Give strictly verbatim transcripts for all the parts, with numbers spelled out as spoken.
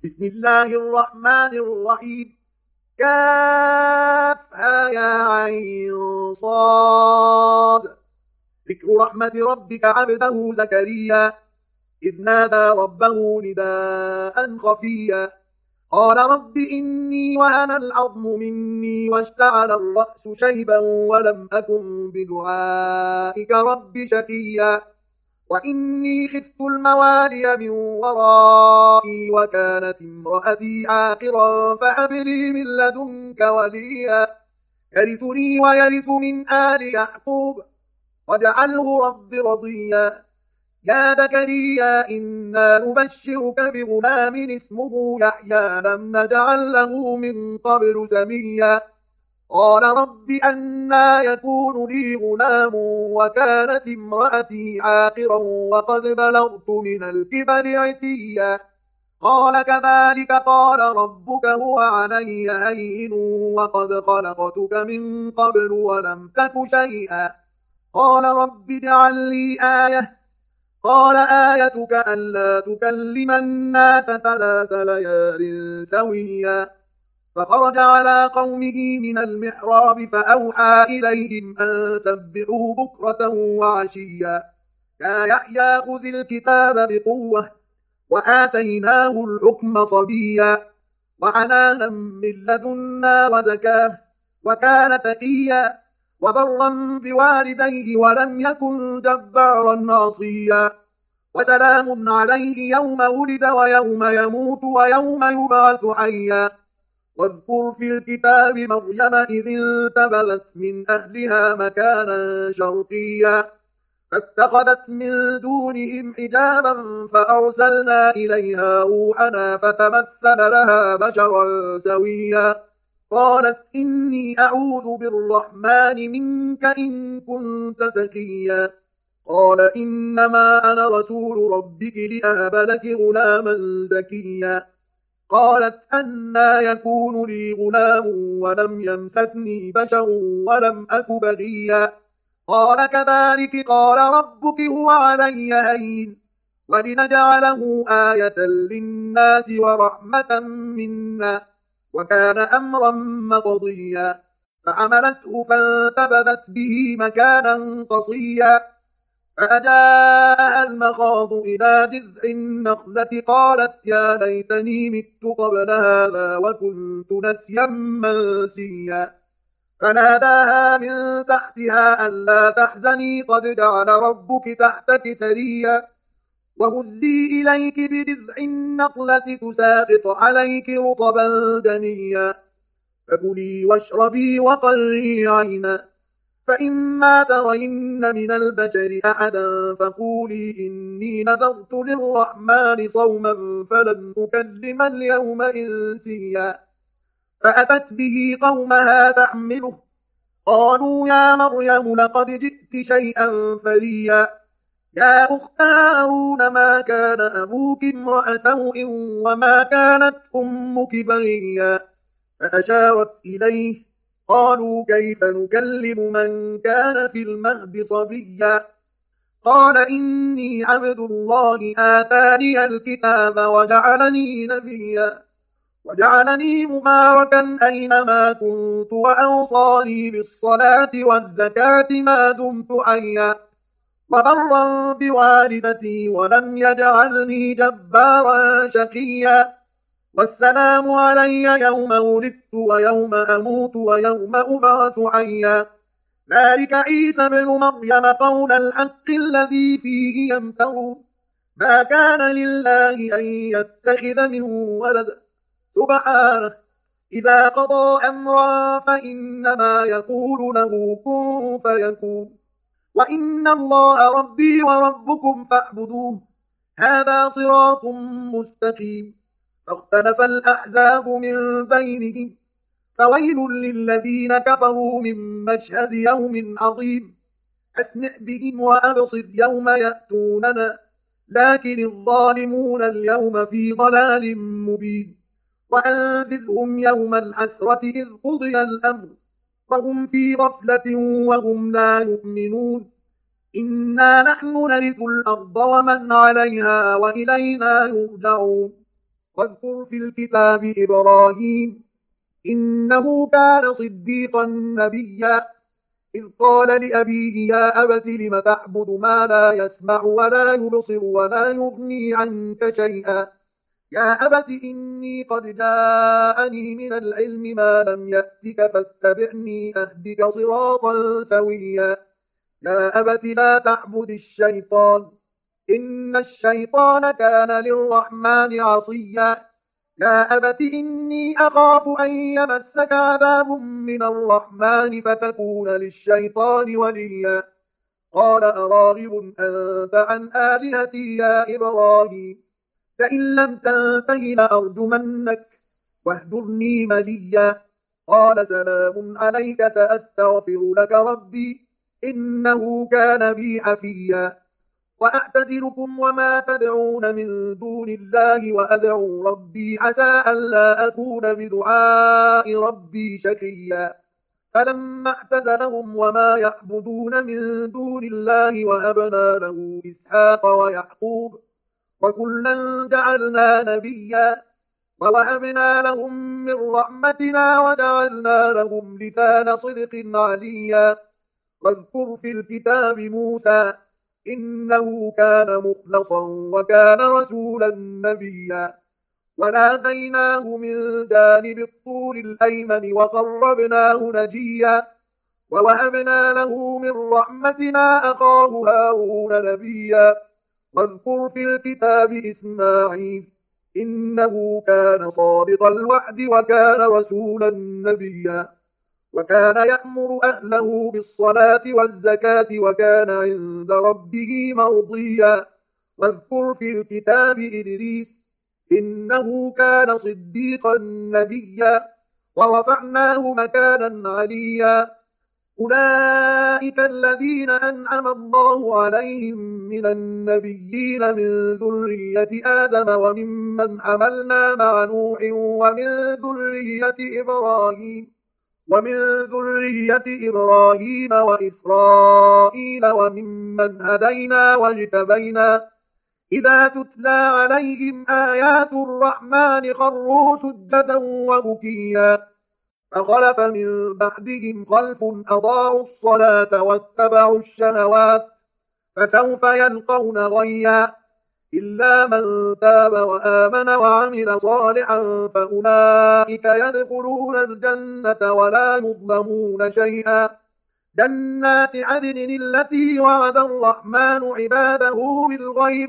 بسم الله الرحمن الرحيم. كافها يا عين صاد. ذكر رحمة ربك عبده زكريا إذ نادى ربه نداء خفيا قال رب إني وهن العظم مني واشتعل الرأس شيبا ولم أكن بدعائك رب شقيا وإني خفت الموالي من ورائي وكانت امرأتي عاقرا فهب لي من لدنك وليا يرثني ويرث من آل يعقوب واجعله رب رضيا يا زكريا إنا نبشرك بغلام اسمه يحيى لم نجعل له من قبل سميا قال رب أنى يكون لي غلام وكانت امرأتي عاقرا وقد بلغت من الكبر عتيا قال كذلك قال ربك هو علي هين وقد خلقتك من قبل ولم تك شيئا قال رب اجعل لي آية قال آيتك ألا تكلم الناس ثلاث ليال سويا فخرج على قومه من المحراب فأوحى إليهم أن سبحوا بكرة وعشيا يا يحيى خذ الكتاب بقوة وآتيناه الحكم صبيا وحنانا من لدنا وزكاه وكان تقيا وبرا بوالديه ولم يكن جبارا عصيا وسلام عليه يوم ولد ويوم يموت ويوم يبعث حيا واذكر في الكتاب مريم إذ انتبذت من أهلها مكانا شرقيا فاتخذت من دونهم حجابا فأرسلنا إليها روحنا فتمثل لها بشرا سويا قالت إني أعوذ بالرحمن منك إن كنت تقيا قال إنما أنا رسول ربك لأهب لك غلاما زكيا قالت أنى يكون لي غلام ولم يمسسني بشر ولم أك بغيا قال كذلك قال ربك هو علي هين ولنجعله آية للناس ورحمة منا وكان أمرا مقضيا فعملته فانتبذت به مكانا قصيا فأجاء المخاض إلى جذع النخلة قالت يا ليتني مت قبل هذا وكنت نسيا منسيا فناداها من تحتها ألا تحزني قد جعل ربك تحتك سريا وهزي إليك بجذع النخلة تساقط عليك رطبا دنيا فكلي واشربي وقري عينا فإما ترين من البشر أحدا فقولي إني نذرت للرحمن صوما فلن أكلم اليوم إنسيا فأتت به قومها تحمله قالوا يا مريم لقد جئت شيئا فريا يا أخت هارون ما كان أبوك امرأ سوء وما كانت أمك بغيا فأشارت إليه قالوا كيف نكلم من كان في المهد صبيا قال إني عبد الله آتاني الكتاب وجعلني نبيا وجعلني مباركا أينما كنت وأوصاني بالصلاة والزكاة ما دمت حيا وبرا بوالدتي ولم يجعلني جبارا شقيا والسلام علي يوم ولدت ويوم أموت ويوم أبعث حيا ذلك عيسى ابن مريم قول الحق الذي فيه يمترون ما كان لله أن يتخذ من ولد سبحانه إذا قضى أمرا فإنما يقول له كن فيكون وإن الله ربي وربكم فاعبدوه هذا صراط مستقيم فاختلف الأحزاب من بينهم فويل للذين كفروا من مشهد يوم عظيم أسمع بهم وأبصر يوم يأتوننا لكن الظالمون اليوم في ضلال مبين وأنذرهم يوم الحسرة إذ قضي الأمر وهم في غفلة وهم لا يؤمنون إنا نحن نرث الأرض ومن عليها وإلينا يرجعون واذكر في الكتاب إبراهيم إنه كان صديقا نبيا إذ قال لأبيه يا أبت لم تعبد ما لا يسمع ولا يبصر ولا يغني عنك شيئا يا أبت إني قد جاءني من العلم ما لم يأتك فاتبعني أهدك صراطا سويا يا أبت لا تعبد الشيطان إن الشيطان كان للرحمن عصيا يا أبت إني أخاف أن يمسك عذاب من الرحمن فتكون للشيطان وليا قال أراغب أنت عن آلهتي يا إبراهيم فإن لم تنته لأرجمنك واهجرني مليا قال سلام عليك سأستغفر لك ربي إنه كان بي حفيا وأعتذركم وما تدعون من دون الله وأدعو ربي عسى ألا أكون بدعاء ربي شقيا فلما اعتزلهم وما يعبدون من دون الله وهبنا له إسحاق ويعقوب وكلا جعلنا نبيا ووهبنا لهم من رحمتنا وجعلنا لهم لسان صدق عليا واذكر في الكتاب موسى إنه كان مخلصا وكان رسولا نبيا وناديناه من جانب الطور الأيمن وقربناه نجيا ووهبنا له من رحمتنا أخاه هارون نبيا واذكر في الكتاب إسماعيل إنه كان صادق الوعد وكان رسولا نبيا وكان يأمر أهله بالصلاة والزكاة وكان عند ربه مرضيا واذكر في الكتاب إدريس إنه كان صديقا نبيا ورفعناه مكانا عليا أولئك الذين أنعم الله عليهم من النبيين من ذرية آدم وممن حملنا مع نوح ومن ذرية إبراهيم ومن ذرية إبراهيم وإسرائيل وممن هدينا واجتبينا إذا تتلى عليهم آيات الرحمن خروا سجدا وبكيا فخلف من بعدهم خلف أضاعوا الصلاة واتبعوا الشهوات فسوف يلقون غيا إلا من تاب وآمن وعمل صالحا فأولئك يدخلون الجنة ولا يظلمون شيئا جنات عدن التي وعد الرحمن عباده بالغيب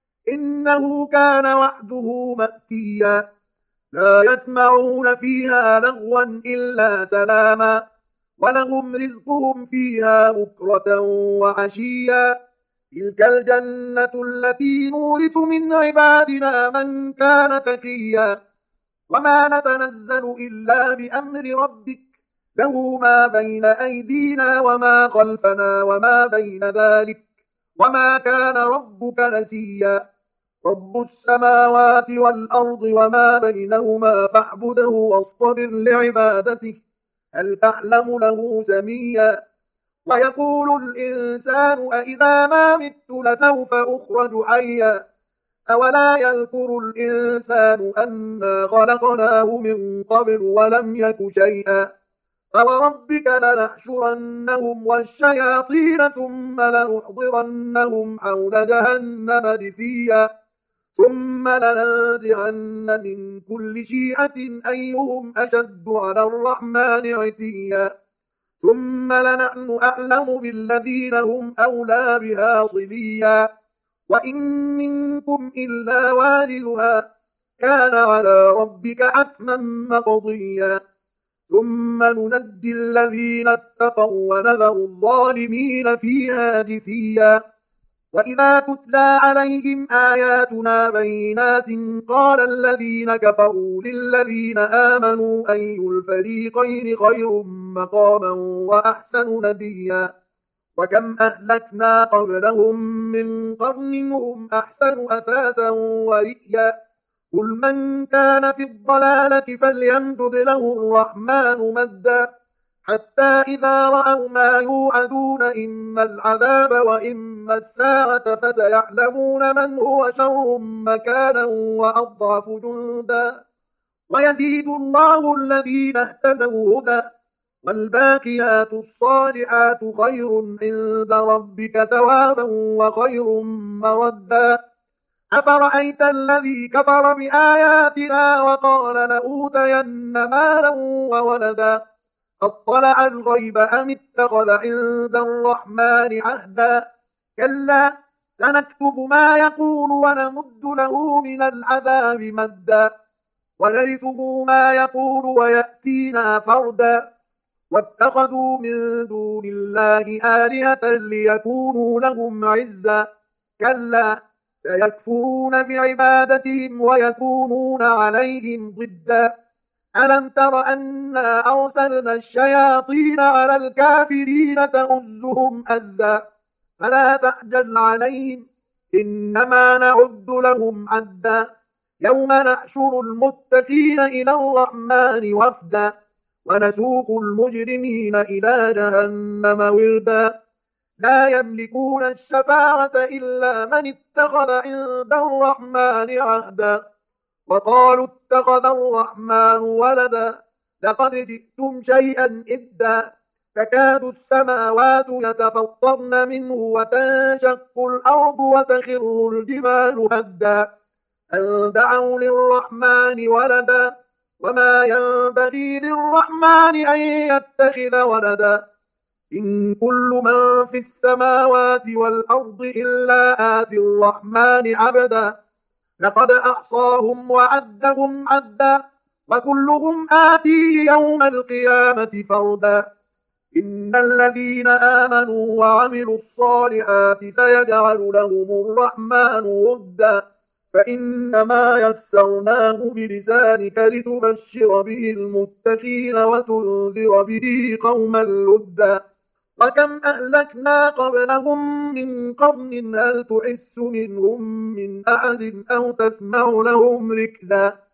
إنه كان وعده مأتيا لا يسمعون فيها لغوا إلا سلاما ولهم رزقهم فيها بكرة وعشيا تلك الجنة التي نورث من عبادنا من كان تقيا وما نتنزل إلا بأمر ربك له ما بين أيدينا وما خلفنا وما بين ذلك وما كان ربك نسيا رب السماوات والأرض وما بينهما فاعبده واصطبر لعبادته هل تعلم له سميا ويقول الإنسان أإذا ما مت لسوف أخرج حيا أولا يذكر الإنسان أنا خلقناه من قبل ولم يك شيئا فوربك لنحشرنهم والشياطين ثم لنحضرنهم حول جهنم جثيا ثم لننزعن من كل شيعة أيهم أشد على الرحمن عتيا ثم لنحن أعلم بالذين هم أولى بها صليا وإن منكم إلا واردها كان على ربك حتما مقضيا ثم ننجي الذين اتقوا ونذر الظالمين فيها جثيا وإذا تتلى عليهم آياتنا بينات قال الذين كفروا للذين آمنوا أي الفريقين خير مقاما وأحسن نديا وكم أهلكنا قبلهم من قرن هم أحسن أثاثا ورئيا قل من كان في الضلالة فليمدد له الرحمن مدا حتى إذا رأوا ما يوعدون إما العذاب وإما الساعة فسيعلمون من هو شر مكانا وأضعف جندا ويزيد الله الذين اهتدوا هدى والباقيات الصالحات خير عند ربك ثوابا وخير مردا أفرأيت الذي كفر بآياتنا وقال لأوتين مالا وولدا أطلع الغيب أم اتخذ عند الرحمن عهدا كلا سنكتب ما يقول ونمد له من العذاب مدا ونرثه ما يقول ويأتينا فردا واتخذوا من دون الله آلهة ليكونوا لهم عزا كلا سيكفرون بعبادتهم ويكونون عليهم ضدا ألم تر أنا أرسلنا الشياطين على الكافرين تؤزهم أزا فلا تعجل عليهم إنما نعد لهم عدا يوم نحشر المتقين إلى الرحمن وفدا ونسوق المجرمين إلى جهنم وردا لا يملكون الشفاعة إلا من اتخذ عند الرحمن عهدا وقالوا اتخذ الرحمن ولدا لقد جئتم شيئا إدا تكاد السماوات يتفطرن منه وتنشق الأرض وتخر الجبال هدا أن دعوا للرحمن ولدا وما ينبغي للرحمن أن يتخذ ولدا إن كل من في السماوات والأرض إلا آتي الرحمن عبدا لقد أحصاهم وعدهم عدا وكلهم آتيه يوم القيامة فردا إن الذين آمنوا وعملوا الصالحات سيجعل لهم الرحمن ودا فإنما يسرناه بلسانك لتبشر به المتقين وتنذر به قوما لدا وكم أهلكنا قبلهم من قرن هل تحس منهم من أحد أو تسمع لهم ركزا